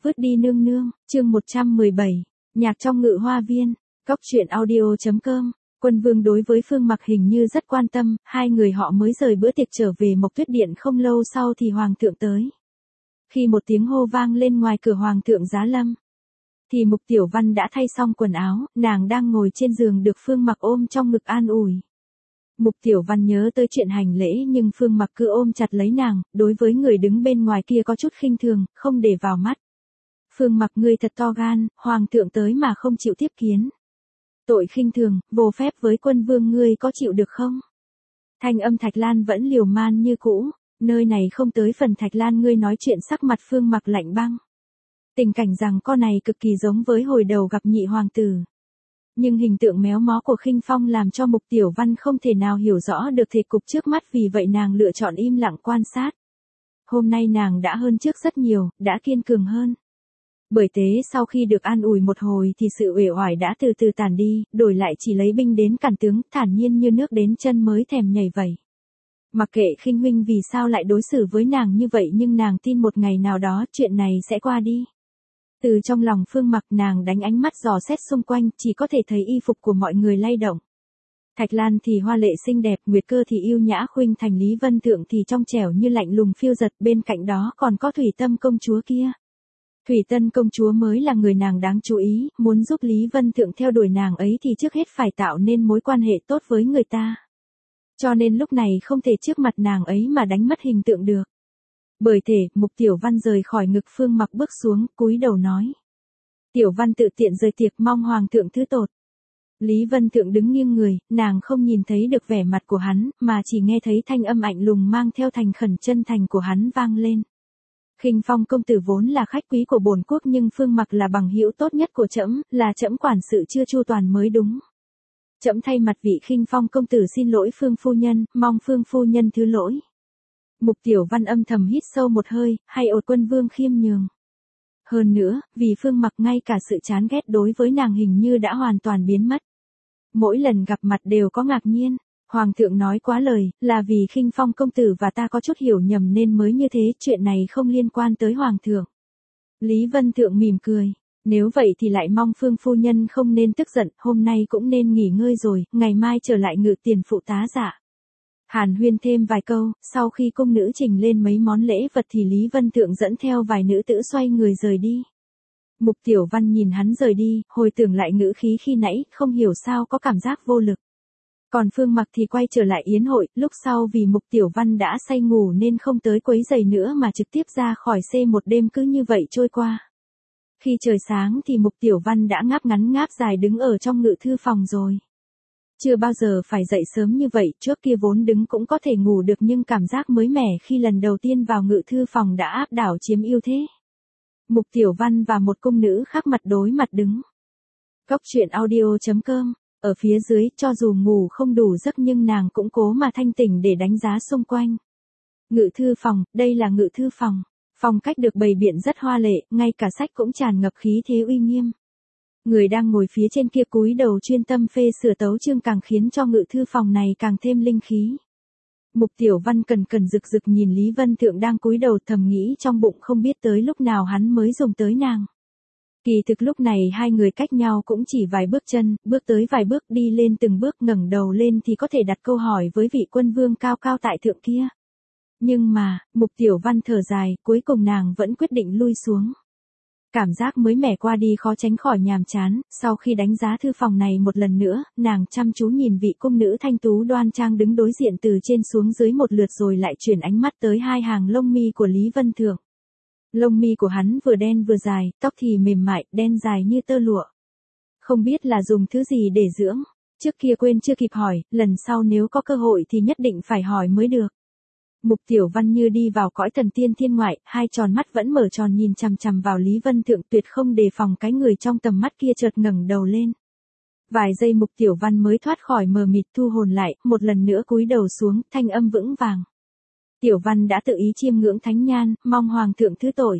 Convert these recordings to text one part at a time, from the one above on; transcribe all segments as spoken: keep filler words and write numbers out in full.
Vứt đi nương nương, chương một trăm mười bảy, nhạc trong ngự hoa viên, cóc truyện audio.com. Quân vương đối với Phương Mặc hình như rất quan tâm, hai người họ mới rời bữa tiệc trở về Mộc Tuyết Điện không lâu sau thì hoàng thượng tới. Khi một tiếng hô vang lên ngoài cửa hoàng thượng giá lâm, thì Mục Tiểu Văn đã thay xong quần áo, nàng đang ngồi trên giường được Phương Mặc ôm trong ngực an ủi. Mục Tiểu Văn nhớ tới chuyện hành lễ nhưng Phương Mặc cứ ôm chặt lấy nàng, đối với người đứng bên ngoài kia có chút khinh thường, không để vào mắt. Phương Mặc ngươi thật to gan, hoàng thượng tới mà không chịu tiếp kiến. Tội khinh thường, vô phép với quân vương ngươi có chịu được không? Thanh âm Thạch Lan vẫn liều man như cũ, nơi này không tới phần Thạch Lan ngươi nói chuyện sắc mặt Phương Mặc lạnh băng. Tình cảnh rằng con này cực kỳ giống với hồi đầu gặp nhị hoàng tử. Nhưng hình tượng méo mó của Khinh Phong làm cho Mục Tiểu Văn không thể nào hiểu rõ được thể cục trước mắt, vì vậy nàng lựa chọn im lặng quan sát. Hôm nay nàng đã hơn trước rất nhiều, đã kiên cường hơn. Bởi thế sau khi được an ủi một hồi thì sự uể oải đã từ từ tàn đi, đổi lại chỉ lấy binh đến cản tướng, thản nhiên như nước đến chân mới thèm nhảy vẩy. Mặc kệ Khinh huynh vì sao lại đối xử với nàng như vậy, nhưng nàng tin một ngày nào đó chuyện này sẽ qua đi. Từ trong lòng Phương Mặc, nàng đánh ánh mắt dò xét xung quanh, chỉ có thể thấy y phục của mọi người lay động. Thạch Lan thì hoa lệ xinh đẹp, Nguyệt Cơ thì yêu nhã khuynh thành, Lý Vân Thượng thì trong trẻo như lạnh lùng phiêu dật, bên cạnh đó còn có Thủy Tâm công chúa kia. Thủy Tân công chúa mới là người nàng đáng chú ý, muốn giúp Lý Vân Thượng theo đuổi nàng ấy thì trước hết phải tạo nên mối quan hệ tốt với người ta. Cho nên lúc này không thể trước mặt nàng ấy mà đánh mất hình tượng được. Bởi thế, Mục Tiểu Văn rời khỏi ngực Phương Mặc bước xuống, cúi đầu nói. Tiểu Văn tự tiện rời tiệc, mong hoàng thượng thứ tột. Lý Vân Thượng đứng nghiêng người, nàng không nhìn thấy được vẻ mặt của hắn, mà chỉ nghe thấy thanh âm lạnh lùng mang theo thành khẩn chân thành của hắn vang lên. Khinh Phong công tử vốn là khách quý của bổn quốc, nhưng Phương Mặc là bằng hữu tốt nhất của trẫm, là trẫm quản sự chưa chu toàn mới đúng. Trẫm thay mặt vị Khinh Phong công tử xin lỗi Phương phu nhân, mong Phương phu nhân thứ lỗi. Mục Tiểu Văn âm thầm hít sâu một hơi, hay ột quân vương khiêm nhường. Hơn nữa, vì Phương Mặc ngay cả sự chán ghét đối với nàng hình như đã hoàn toàn biến mất. Mỗi lần gặp mặt đều có ngạc nhiên. Hoàng thượng nói quá lời, là vì Khinh Phong công tử và ta có chút hiểu nhầm nên mới như thế, chuyện này không liên quan tới hoàng thượng. Lý Vân Thượng mỉm cười, nếu vậy thì lại mong Phương phu nhân không nên tức giận, hôm nay cũng nên nghỉ ngơi rồi, ngày mai trở lại ngự tiền phụ tá dạ. Hàn huyên thêm vài câu, sau khi cung nữ trình lên mấy món lễ vật thì Lý Vân Thượng dẫn theo vài nữ tử xoay người rời đi. Mục Tiểu Văn nhìn hắn rời đi, hồi tưởng lại ngữ khí khi nãy, không hiểu sao có cảm giác vô lực. Còn Phương Mặc thì quay trở lại yến hội, lúc sau vì Mục Tiểu Văn đã say ngủ nên không tới quấy rầy nữa mà trực tiếp ra khỏi xe, một đêm cứ như vậy trôi qua. Khi trời sáng thì Mục Tiểu Văn đã ngáp ngắn ngáp dài đứng ở trong ngự thư phòng rồi. Chưa bao giờ phải dậy sớm như vậy, trước kia vốn đứng cũng có thể ngủ được nhưng cảm giác mới mẻ khi lần đầu tiên vào ngự thư phòng đã áp đảo chiếm ưu thế. Mục Tiểu Văn và một cung nữ khác mặt đối mặt đứng. Cóc truyện audio.com. Ở phía dưới, cho dù ngủ không đủ giấc nhưng nàng cũng cố mà thanh tỉnh để đánh giá xung quanh. Ngự thư phòng, đây là ngự thư phòng. Phong cách được bày biện rất hoa lệ, ngay cả sách cũng tràn ngập khí thế uy nghiêm. Người đang ngồi phía trên kia cúi đầu chuyên tâm phê sửa tấu chương càng khiến cho ngự thư phòng này càng thêm linh khí. Mục Tiểu Văn cần cần rực rực nhìn Lý Vân Thượng đang cúi đầu, thầm nghĩ trong bụng không biết tới lúc nào hắn mới dùng tới nàng. Kỳ thực lúc này hai người cách nhau cũng chỉ vài bước chân, bước tới vài bước, đi lên từng bước, ngẩng đầu lên thì có thể đặt câu hỏi với vị quân vương cao cao tại thượng kia. Nhưng mà, Mục Tiểu Văn thở dài, cuối cùng nàng vẫn quyết định lui xuống. Cảm giác mới mẻ qua đi khó tránh khỏi nhàm chán, sau khi đánh giá thư phòng này một lần nữa, nàng chăm chú nhìn vị cung nữ thanh tú đoan trang đứng đối diện từ trên xuống dưới một lượt rồi lại chuyển ánh mắt tới hai hàng lông mi của Lý Vân Thượng. Lông mi của hắn vừa đen vừa dài, tóc thì mềm mại, đen dài như tơ lụa. Không biết là dùng thứ gì để dưỡng, trước kia quên chưa kịp hỏi, lần sau nếu có cơ hội thì nhất định phải hỏi mới được. Mục Tiểu Văn như đi vào cõi thần tiên thiên ngoại, hai tròn mắt vẫn mở tròn nhìn chằm chằm vào Lý Vân Thượng, tuyệt không đề phòng cái người trong tầm mắt kia chợt ngẩng đầu lên. Vài giây Mục Tiểu Văn mới thoát khỏi mờ mịt, thu hồn lại, một lần nữa cúi đầu xuống, thanh âm vững vàng. Tiểu Văn đã tự ý chiêm ngưỡng thánh nhan, mong hoàng thượng thứ tội.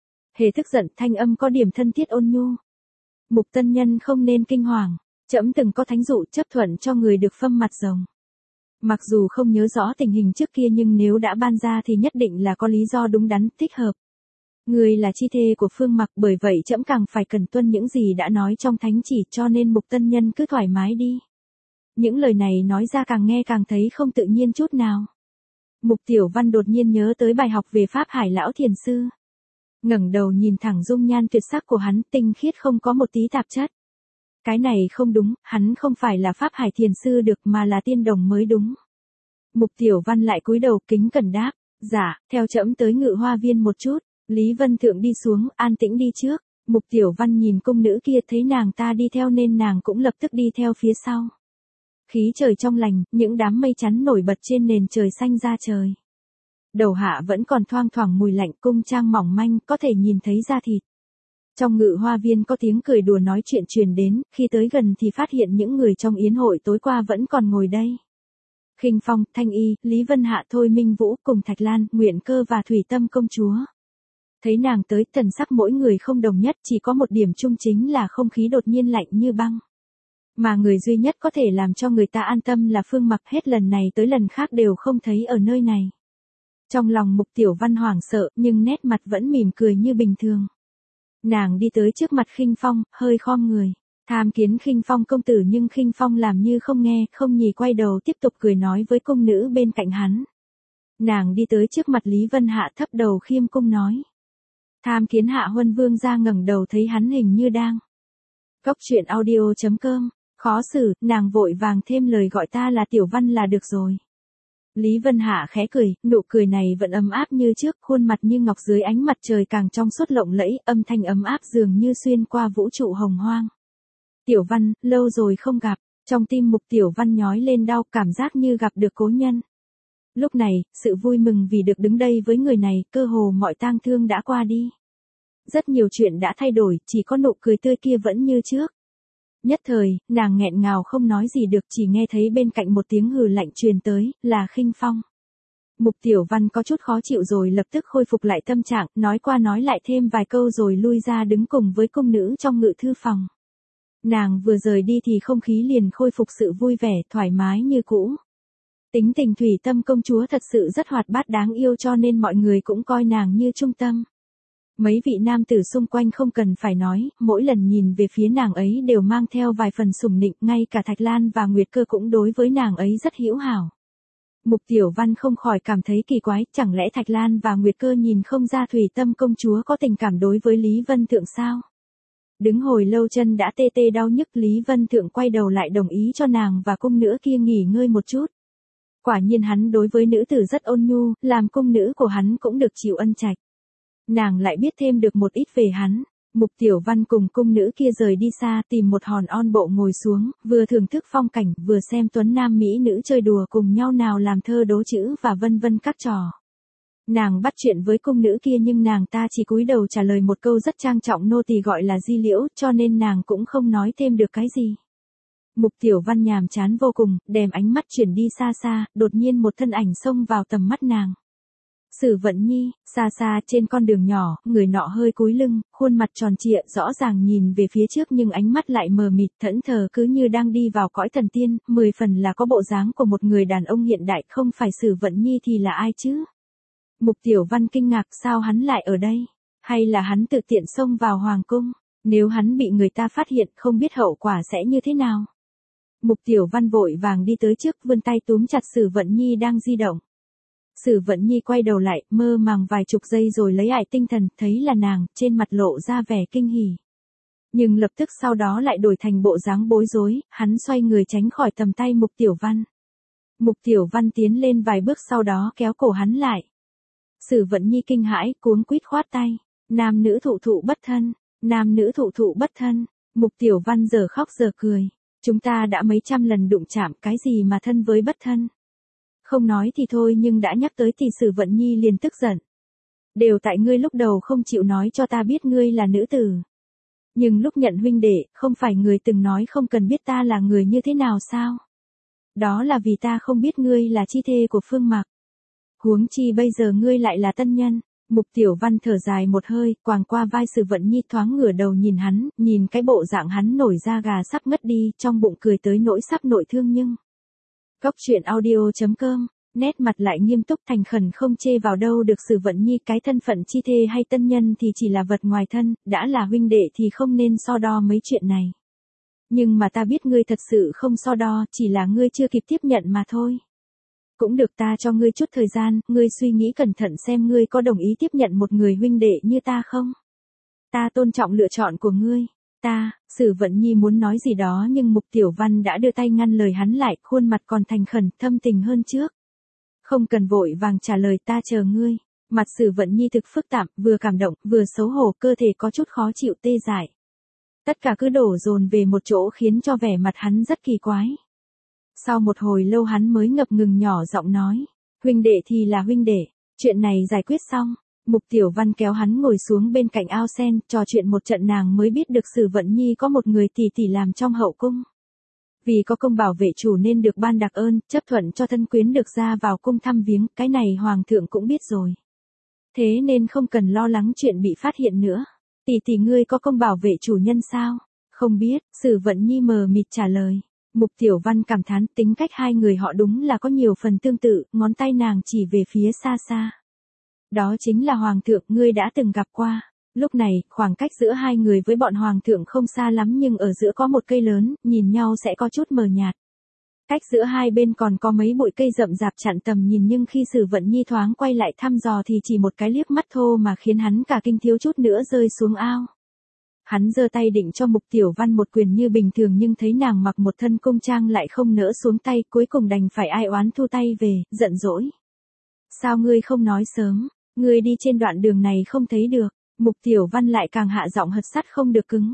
Hề tức giận, thanh âm có điểm thân thiết ôn nhu. Mục tân nhân không nên kinh hoàng, trẫm từng có thánh dụ chấp thuận cho người được phâm mặt rồng. Mặc dù không nhớ rõ tình hình trước kia nhưng nếu đã ban ra thì nhất định là có lý do đúng đắn, thích hợp. Ngươi là chi thê của Phương Mặc, bởi vậy trẫm càng phải cần tuân những gì đã nói trong thánh chỉ, cho nên Mục Tân Nhân cứ thoải mái đi. Những lời này nói ra càng nghe càng thấy không tự nhiên chút nào. Mục Tiểu Văn đột nhiên nhớ tới bài học về Pháp Hải Lão Thiền Sư. Ngẩng đầu nhìn thẳng dung nhan tuyệt sắc của hắn, tinh khiết không có một tí tạp chất. Cái này không đúng, hắn không phải là Pháp Hải Thiền Sư được mà là tiên đồng mới đúng. Mục Tiểu Văn lại cúi đầu kính cẩn đáp, dạ, theo trẫm tới Ngự Hoa Viên một chút. Lý Vân Thượng đi xuống, an tĩnh đi trước. Mục Tiểu Văn nhìn cung nữ kia thấy nàng ta đi theo nên nàng cũng lập tức đi theo phía sau. Khí trời trong lành, những đám mây chắn nổi bật trên nền trời xanh ra trời. Đầu hạ vẫn còn thoang thoảng mùi lạnh, cung trang mỏng manh, có thể nhìn thấy da thịt. Trong Ngự Hoa Viên có tiếng cười đùa nói chuyện truyền đến, khi tới gần thì phát hiện những người trong yến hội tối qua vẫn còn ngồi đây. Khinh Phong, Thanh Y, Lý Vân Hạ, Thôi Minh Vũ cùng Thạch Lan, Nguyện Cơ và Thủy Tâm công chúa. Thấy nàng tới, thần sắc mỗi người không đồng nhất, chỉ có một điểm chung chính là không khí đột nhiên lạnh như băng. Mà người duy nhất có thể làm cho người ta an tâm là Phương Mặc, hết lần này tới lần khác đều không thấy ở nơi này. Trong lòng Mục Tiểu Văn hoảng sợ, nhưng nét mặt vẫn mỉm cười như bình thường. Nàng đi tới trước mặt Khinh Phong, hơi khom người, tham kiến Khinh Phong công tử, nhưng Khinh Phong làm như không nghe, không nhì quay đầu tiếp tục cười nói với cung nữ bên cạnh hắn. Nàng đi tới trước mặt Lý Vân Hạ, thấp đầu khiêm cung nói. Tham kiến Hạ Huân Vương ra, ngẩng đầu thấy hắn hình như đang. Cốc truyện audio chấm com, khó xử, nàng vội vàng thêm lời gọi ta là Tiểu Văn là được rồi. Lý Vân Hạ khẽ cười, nụ cười này vẫn ấm áp như trước, khuôn mặt như ngọc dưới ánh mặt trời càng trong suốt lộng lẫy, âm thanh ấm áp dường như xuyên qua vũ trụ hồng hoang. Tiểu Văn, lâu rồi không gặp, trong tim Mục Tiểu Văn nhói lên đau, cảm giác như gặp được cố nhân. Lúc này, sự vui mừng vì được đứng đây với người này, cơ hồ mọi tang thương đã qua đi. Rất nhiều chuyện đã thay đổi, chỉ có nụ cười tươi kia vẫn như trước. Nhất thời, nàng nghẹn ngào không nói gì được, chỉ nghe thấy bên cạnh một tiếng hừ lạnh truyền tới, là Khinh Phong. Mục Tiểu Văn có chút khó chịu rồi lập tức khôi phục lại tâm trạng, nói qua nói lại thêm vài câu rồi lui ra đứng cùng với cung nữ trong ngự thư phòng. Nàng vừa rời đi thì không khí liền khôi phục sự vui vẻ, thoải mái như cũ. Tính tình Thủy Tâm công chúa thật sự rất hoạt bát đáng yêu, cho nên mọi người cũng coi nàng như trung tâm. Mấy vị nam tử xung quanh không cần phải nói, mỗi lần nhìn về phía nàng ấy đều mang theo vài phần sủng nịnh, ngay cả Thạch Lan và Nguyệt Cơ cũng đối với nàng ấy rất hữu hảo. Mục Tiểu Văn không khỏi cảm thấy kỳ quái, chẳng lẽ Thạch Lan và Nguyệt Cơ nhìn không ra Thủy Tâm công chúa có tình cảm đối với Lý Vân Thượng sao? Đứng hồi lâu chân đã tê tê đau nhức, Lý Vân Thượng quay đầu lại đồng ý cho nàng và cung nữ kia nghỉ ngơi một chút. Quả nhiên hắn đối với nữ tử rất ôn nhu, làm cung nữ của hắn cũng được chịu ân trạch. Nàng lại biết thêm được một ít về hắn. Mục Tiểu Văn cùng cung nữ kia rời đi xa, tìm một hòn on bộ ngồi xuống, vừa thưởng thức phong cảnh, vừa xem tuấn nam mỹ nữ chơi đùa cùng nhau, nào làm thơ đố chữ và vân vân các trò. Nàng bắt chuyện với cung nữ kia nhưng nàng ta chỉ cúi đầu trả lời một câu rất trang trọng, nô tỳ gọi là Di Liễu, cho nên nàng cũng không nói thêm được cái gì. Mục Tiểu Văn nhàm chán vô cùng, đem ánh mắt chuyển đi xa xa, đột nhiên một thân ảnh xông vào tầm mắt nàng. Sử Vận Nhi, xa xa trên con đường nhỏ, người nọ hơi cúi lưng, khuôn mặt tròn trịa, rõ ràng nhìn về phía trước nhưng ánh mắt lại mờ mịt, thẫn thờ, cứ như đang đi vào cõi thần tiên, mười phần là có bộ dáng của một người đàn ông hiện đại, không phải Sử Vận Nhi thì là ai chứ? Mục Tiểu Văn kinh ngạc, sao hắn lại ở đây? Hay là hắn tự tiện xông vào hoàng cung? Nếu hắn bị người ta phát hiện, không biết hậu quả sẽ như thế nào? Mục Tiểu Văn vội vàng đi tới trước, vươn tay túm chặt Sử Vận Nhi đang di động. Sử Vận Nhi quay đầu lại, mơ màng vài chục giây rồi lấy lại tinh thần, thấy là nàng, trên mặt lộ ra vẻ kinh hỉ. Nhưng lập tức sau đó lại đổi thành bộ dáng bối rối, hắn xoay người tránh khỏi tầm tay Mục Tiểu Văn. Mục Tiểu Văn tiến lên vài bước sau đó kéo cổ hắn lại. Sử Vận Nhi kinh hãi, cuống quýt khoát tay. Nam nữ thụ thụ bất thân, nam nữ thụ thụ bất thân. Mục Tiểu Văn giờ khóc giờ cười. Chúng ta đã mấy trăm lần đụng chạm, cái gì mà thân với bất thân. Không nói thì thôi nhưng đã nhắc tới thì Sử Vận Nhi liền tức giận. Đều tại ngươi lúc đầu không chịu nói cho ta biết ngươi là nữ tử. Nhưng lúc nhận huynh đệ, không phải người từng nói không cần biết ta là người như thế nào sao? Đó là vì ta không biết ngươi là chi thê của Phương Mặc. Huống chi bây giờ ngươi lại là tân nhân. Mục Tiểu Văn thở dài một hơi, quàng qua vai Sử Vận Nhi, thoáng ngửa đầu nhìn hắn, nhìn cái bộ dạng hắn nổi da gà sắp ngất đi, trong bụng cười tới nỗi sắp nội thương nhưng. Cốc truyện audio chấm com Nét mặt lại nghiêm túc thành khẩn không chê vào đâu được Sử Vận Nhi, cái thân phận chi thê hay tân nhân thì chỉ là vật ngoài thân, đã là huynh đệ thì không nên so đo mấy chuyện này. Nhưng mà ta biết ngươi thật sự không so đo, chỉ là ngươi chưa kịp tiếp nhận mà thôi. Cũng được, ta cho ngươi chút thời gian, ngươi suy nghĩ cẩn thận xem ngươi có đồng ý tiếp nhận một người huynh đệ như ta không? Ta tôn trọng lựa chọn của ngươi. Ta, Sử Vận Nhi muốn nói gì đó nhưng Mục Tiểu Văn đã đưa tay ngăn lời hắn lại, khuôn mặt còn thành khẩn, thâm tình hơn trước. Không cần vội vàng trả lời, ta chờ ngươi. Mặt Sử Vận Nhi thực phức tạp, vừa cảm động, vừa xấu hổ, cơ thể có chút khó chịu tê dại. Tất cả cứ đổ dồn về một chỗ khiến cho vẻ mặt hắn rất kỳ quái. Sau một hồi lâu hắn mới ngập ngừng nhỏ giọng nói, huynh đệ thì là huynh đệ, chuyện này giải quyết xong. Mục Tiểu Văn kéo hắn ngồi xuống bên cạnh ao sen, trò chuyện một trận nàng mới biết được Sử Vận Nhi có một người tỷ tỷ làm trong hậu cung. Vì có công bảo vệ chủ nên được ban đặc ơn, chấp thuận cho thân quyến được ra vào cung thăm viếng, cái này hoàng thượng cũng biết rồi. Thế nên không cần lo lắng chuyện bị phát hiện nữa. Tỷ tỷ ngươi có công bảo vệ chủ nhân sao? Không biết, Sử Vận Nhi mờ mịt trả lời. Mục Tiểu Văn cảm thán tính cách hai người họ đúng là có nhiều phần tương tự, ngón tay nàng chỉ về phía xa xa. Đó chính là hoàng thượng ngươi đã từng gặp qua. Lúc này, khoảng cách giữa hai người với bọn hoàng thượng không xa lắm nhưng ở giữa có một cây lớn, nhìn nhau sẽ có chút mờ nhạt. Cách giữa hai bên còn có mấy bụi cây rậm rạp chặn tầm nhìn nhưng khi Sử Vận Nhi thoáng quay lại thăm dò thì chỉ một cái liếc mắt thô mà khiến hắn cả kinh thiếu chút nữa rơi xuống ao. Hắn giơ tay định cho Mục Tiểu Văn một quyền như bình thường nhưng thấy nàng mặc một thân cung trang lại không nỡ xuống tay, cuối cùng đành phải ai oán thu tay về, giận dỗi. Sao ngươi không nói sớm, ngươi đi trên đoạn đường này không thấy được. Mục Tiểu Văn lại càng hạ giọng hật sắt không được cứng.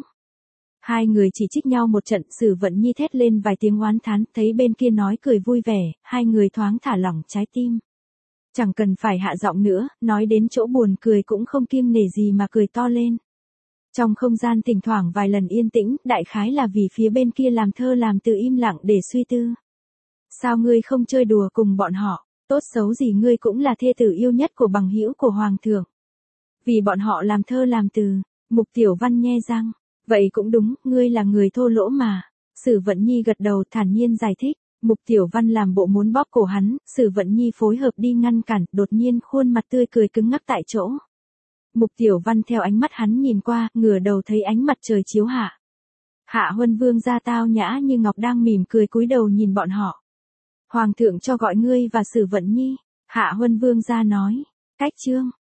Hai người chỉ trích nhau một trận, Sử Vận Nhi thét lên vài tiếng oán thán, thấy bên kia nói cười vui vẻ, hai người thoáng thả lỏng trái tim. Chẳng cần phải hạ giọng nữa, nói đến chỗ buồn cười cũng không kiêng nể gì mà cười to lên. Trong không gian thỉnh thoảng vài lần yên tĩnh, đại khái là vì phía bên kia làm thơ làm từ im lặng để suy tư. Sao ngươi không chơi đùa cùng bọn họ, tốt xấu gì ngươi cũng là thê tử yêu nhất của bằng hữu của hoàng thượng. Vì bọn họ làm thơ làm từ, Mục Tiểu Văn nhe răng. Vậy cũng đúng, ngươi là người thô lỗ mà. Sử Vận Nhi gật đầu thản nhiên giải thích. Mục Tiểu Văn làm bộ muốn bóp cổ hắn, Sử Vận Nhi phối hợp đi ngăn cản, đột nhiên khuôn mặt tươi cười cứng ngắc tại chỗ. Mục Tiểu Văn theo ánh mắt hắn nhìn qua, ngửa đầu thấy ánh mặt trời chiếu hạ. Hạ Huân Vương gia tao nhã như ngọc đang mỉm cười cúi đầu nhìn bọn họ. Hoàng thượng cho gọi ngươi và Sử Vận Nhi. Hạ Huân Vương gia nói. Cách chương.